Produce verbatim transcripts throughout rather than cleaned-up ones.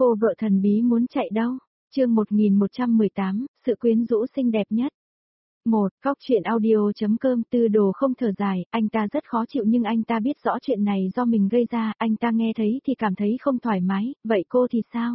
Cô vợ thần bí muốn chạy đâu? Chương một nghìn một trăm mười tám, sự quyến rũ xinh đẹp nhất. một. Cóc truyện audio.com. Tư Đồ không thở dài, anh ta rất khó chịu nhưng anh ta biết rõ chuyện này do mình gây ra, anh ta nghe thấy thì cảm thấy không thoải mái, vậy cô thì sao?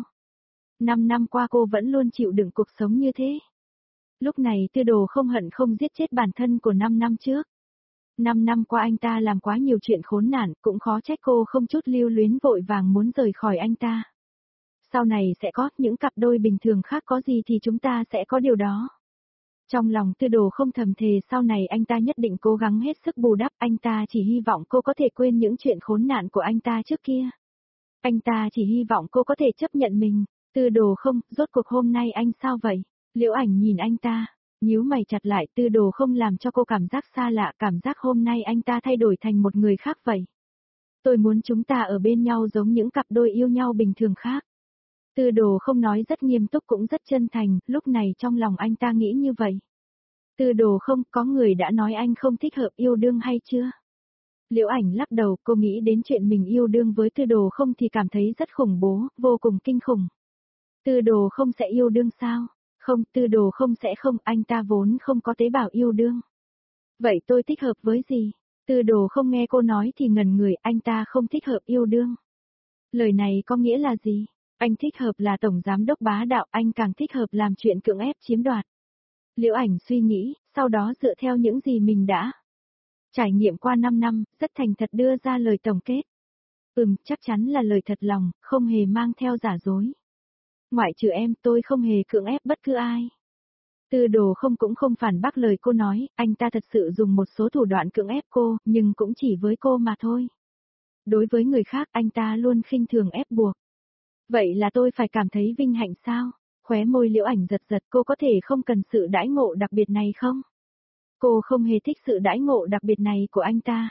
Năm năm qua cô vẫn luôn chịu đựng cuộc sống như thế. Lúc này Tư Đồ không hận không giết chết bản thân của năm năm trước. Năm năm qua anh ta làm quá nhiều chuyện khốn nạn, cũng khó trách cô không chút lưu luyến vội vàng muốn rời khỏi anh ta. Sau này sẽ có những cặp đôi bình thường khác, có gì thì chúng ta sẽ có điều đó. Trong lòng Tư Đồ không thầm thề sau này anh ta nhất định cố gắng hết sức bù đắp, anh ta chỉ hy vọng cô có thể quên những chuyện khốn nạn của anh ta trước kia. Anh ta chỉ hy vọng cô có thể chấp nhận mình. Tư Đồ không, rốt cuộc hôm nay anh sao vậy? Liễu Ảnh nhìn anh ta, nhíu mày chặt lại. Tư Đồ không làm cho cô cảm giác xa lạ, cảm giác hôm nay anh ta thay đổi thành một người khác vậy. Tôi muốn chúng ta ở bên nhau giống những cặp đôi yêu nhau bình thường khác. Tư Đồ không nói rất nghiêm túc cũng rất chân thành, lúc này trong lòng anh ta nghĩ như vậy. Tư Đồ không, có người đã nói anh không thích hợp yêu đương hay chưa? Liễu Ảnh lắc đầu, cô nghĩ đến chuyện mình yêu đương với Tư Đồ không thì cảm thấy rất khủng bố, vô cùng kinh khủng. Tư Đồ không sẽ yêu đương sao? Không, Tư Đồ không sẽ không, anh ta vốn không có tế bào yêu đương. Vậy tôi thích hợp với gì? Tư Đồ không nghe cô nói thì ngẩn người, anh ta không thích hợp yêu đương. Lời này có nghĩa là gì? Anh thích hợp là tổng giám đốc bá đạo, anh càng thích hợp làm chuyện cưỡng ép chiếm đoạt. Liễu Ảnh suy nghĩ, sau đó dựa theo những gì mình đã trải nghiệm qua năm năm, rất thành thật đưa ra lời tổng kết. Ừm, chắc chắn là lời thật lòng, không hề mang theo giả dối. Ngoại trừ em, tôi không hề cưỡng ép bất cứ ai. Tư Đồ không cũng không phản bác lời cô nói, anh ta thật sự dùng một số thủ đoạn cưỡng ép cô, nhưng cũng chỉ với cô mà thôi. Đối với người khác anh ta luôn khinh thường ép buộc. Vậy là tôi phải cảm thấy vinh hạnh sao? Khóe môi Liễu Ảnh giật giật, cô có thể không cần sự đãi ngộ đặc biệt này không? Cô không hề thích sự đãi ngộ đặc biệt này của anh ta.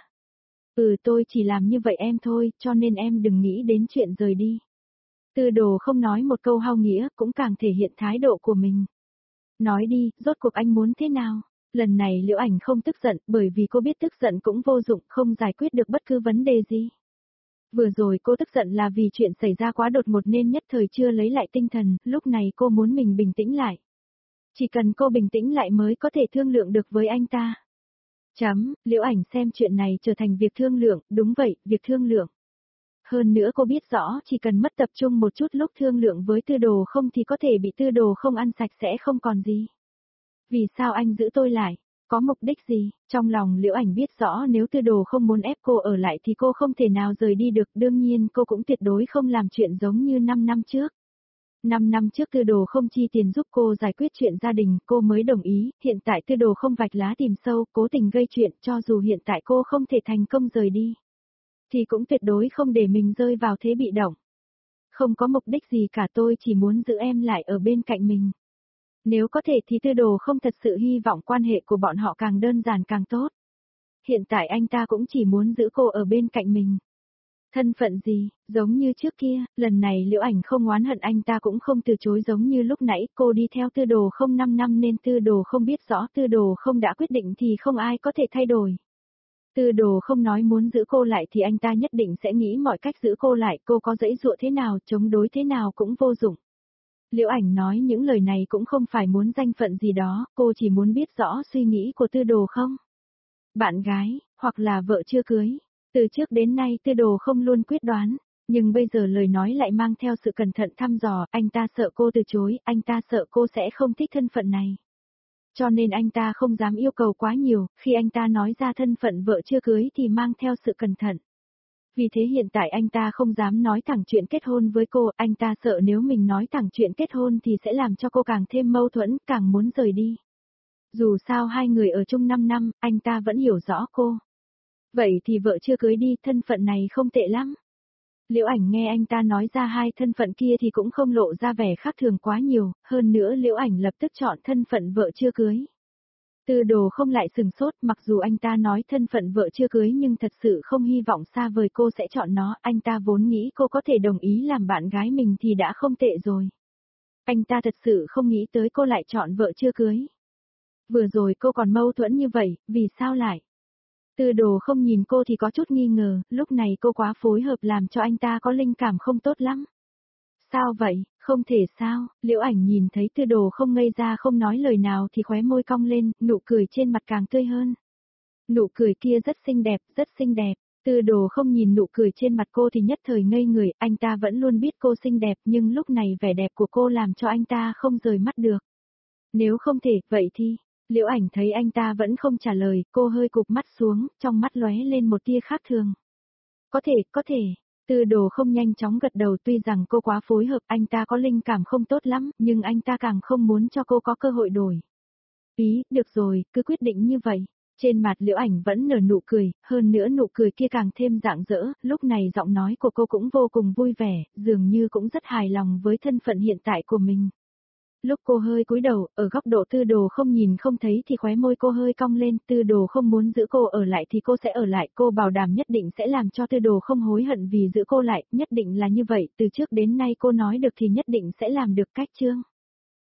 Ừ, tôi chỉ làm như vậy em thôi, cho nên em đừng nghĩ đến chuyện rời đi. Tư Đồ không nói một câu hao nghĩa, cũng càng thể hiện thái độ của mình. Nói đi, rốt cuộc anh muốn thế nào? Lần này Liễu Ảnh không tức giận, bởi vì cô biết tức giận cũng vô dụng, không giải quyết được bất cứ vấn đề gì. Vừa rồi cô tức giận là vì chuyện xảy ra quá đột ngột nên nhất thời chưa lấy lại tinh thần, lúc này cô muốn mình bình tĩnh lại. Chỉ cần cô bình tĩnh lại mới có thể thương lượng được với anh ta. Chấm, Liễu Ảnh xem chuyện này trở thành việc thương lượng, đúng vậy, việc thương lượng. Hơn nữa cô biết rõ chỉ cần mất tập trung một chút lúc thương lượng với Tư Đồ không thì có thể bị Tư Đồ không ăn sạch sẽ không còn gì. Vì sao anh giữ tôi lại? Có mục đích gì? Trong lòng Liễu Ảnh biết rõ nếu Tư Đồ không muốn ép cô ở lại thì cô không thể nào rời đi được, đương nhiên cô cũng tuyệt đối không làm chuyện giống như năm năm trước. năm năm trước Tư Đồ không chi tiền giúp cô giải quyết chuyện gia đình, cô mới đồng ý, hiện tại Tư Đồ không vạch lá tìm sâu, cố tình gây chuyện, cho dù hiện tại cô không thể thành công rời đi, thì cũng tuyệt đối không để mình rơi vào thế bị động. Không có mục đích gì cả, tôi chỉ muốn giữ em lại ở bên cạnh mình. Nếu có thể thì Tư Đồ không thật sự hy vọng quan hệ của bọn họ càng đơn giản càng tốt. Hiện tại anh ta cũng chỉ muốn giữ cô ở bên cạnh mình. Thân phận gì, giống như trước kia, lần này Liễu Ảnh không oán hận anh ta cũng không từ chối giống như lúc nãy, cô đi theo Tư Đồ không năm năm nên Tư Đồ không biết rõ Tư Đồ không đã quyết định thì không ai có thể thay đổi. Tư Đồ không nói muốn giữ cô lại thì anh ta nhất định sẽ nghĩ mọi cách giữ cô lại, cô có giãy giụa thế nào, chống đối thế nào cũng vô dụng. Liễu Ảnh nói những lời này cũng không phải muốn danh phận gì đó, cô chỉ muốn biết rõ suy nghĩ của Tư Đồ không. Bạn gái, hoặc là vợ chưa cưới. Từ trước đến nay Tư Đồ không luôn quyết đoán, nhưng bây giờ lời nói lại mang theo sự cẩn thận thăm dò, anh ta sợ cô từ chối, anh ta sợ cô sẽ không thích thân phận này. Cho nên anh ta không dám yêu cầu quá nhiều, khi anh ta nói ra thân phận vợ chưa cưới thì mang theo sự cẩn thận. Vì thế hiện tại anh ta không dám nói thẳng chuyện kết hôn với cô, anh ta sợ nếu mình nói thẳng chuyện kết hôn thì sẽ làm cho cô càng thêm mâu thuẫn, càng muốn rời đi. Dù sao hai người ở chung năm năm, anh ta vẫn hiểu rõ cô. Vậy thì vợ chưa cưới đi, thân phận này không tệ lắm. Liễu Ảnh nghe anh ta nói ra hai thân phận kia thì cũng không lộ ra vẻ khác thường quá nhiều, hơn nữa Liễu Ảnh lập tức chọn thân phận vợ chưa cưới. Tư Đồ không lại sừng sốt, mặc dù anh ta nói thân phận vợ chưa cưới nhưng thật sự không hy vọng xa vời cô sẽ chọn nó, anh ta vốn nghĩ cô có thể đồng ý làm bạn gái mình thì đã không tệ rồi. Anh ta thật sự không nghĩ tới cô lại chọn vợ chưa cưới. Vừa rồi cô còn mâu thuẫn như vậy, vì sao lại? Tư Đồ không nhìn cô thì có chút nghi ngờ, lúc này cô quá phối hợp làm cho anh ta có linh cảm không tốt lắm. Sao vậy, không thể sao, Liễu Ảnh nhìn thấy Tư Đồ không ngây ra không nói lời nào thì khóe môi cong lên, nụ cười trên mặt càng tươi hơn. Nụ cười kia rất xinh đẹp, rất xinh đẹp. Tư Đồ không nhìn nụ cười trên mặt cô thì nhất thời ngây người, anh ta vẫn luôn biết cô xinh đẹp nhưng lúc này vẻ đẹp của cô làm cho anh ta không rời mắt được. Nếu không thể, vậy thì, Liễu Ảnh thấy anh ta vẫn không trả lời, cô hơi cụp mắt xuống, trong mắt lóe lên một tia khác thường. Có thể, có thể. Tư Đồ không nhanh chóng gật đầu, tuy rằng cô quá phối hợp, anh ta có linh cảm không tốt lắm, nhưng anh ta càng không muốn cho cô có cơ hội đổi. Ý, được rồi, cứ quyết định như vậy. Trên mặt Liễu Ảnh vẫn nở nụ cười, hơn nữa nụ cười kia càng thêm rạng rỡ, lúc này giọng nói của cô cũng vô cùng vui vẻ, dường như cũng rất hài lòng với thân phận hiện tại của mình. Lúc cô hơi cúi đầu, ở góc độ Tư Đồ không nhìn không thấy thì khóe môi cô hơi cong lên, Tư Đồ không muốn giữ cô ở lại thì cô sẽ ở lại, cô bảo đảm nhất định sẽ làm cho Tư Đồ không hối hận vì giữ cô lại, nhất định là như vậy, từ trước đến nay cô nói được thì nhất định sẽ làm được. Cách chương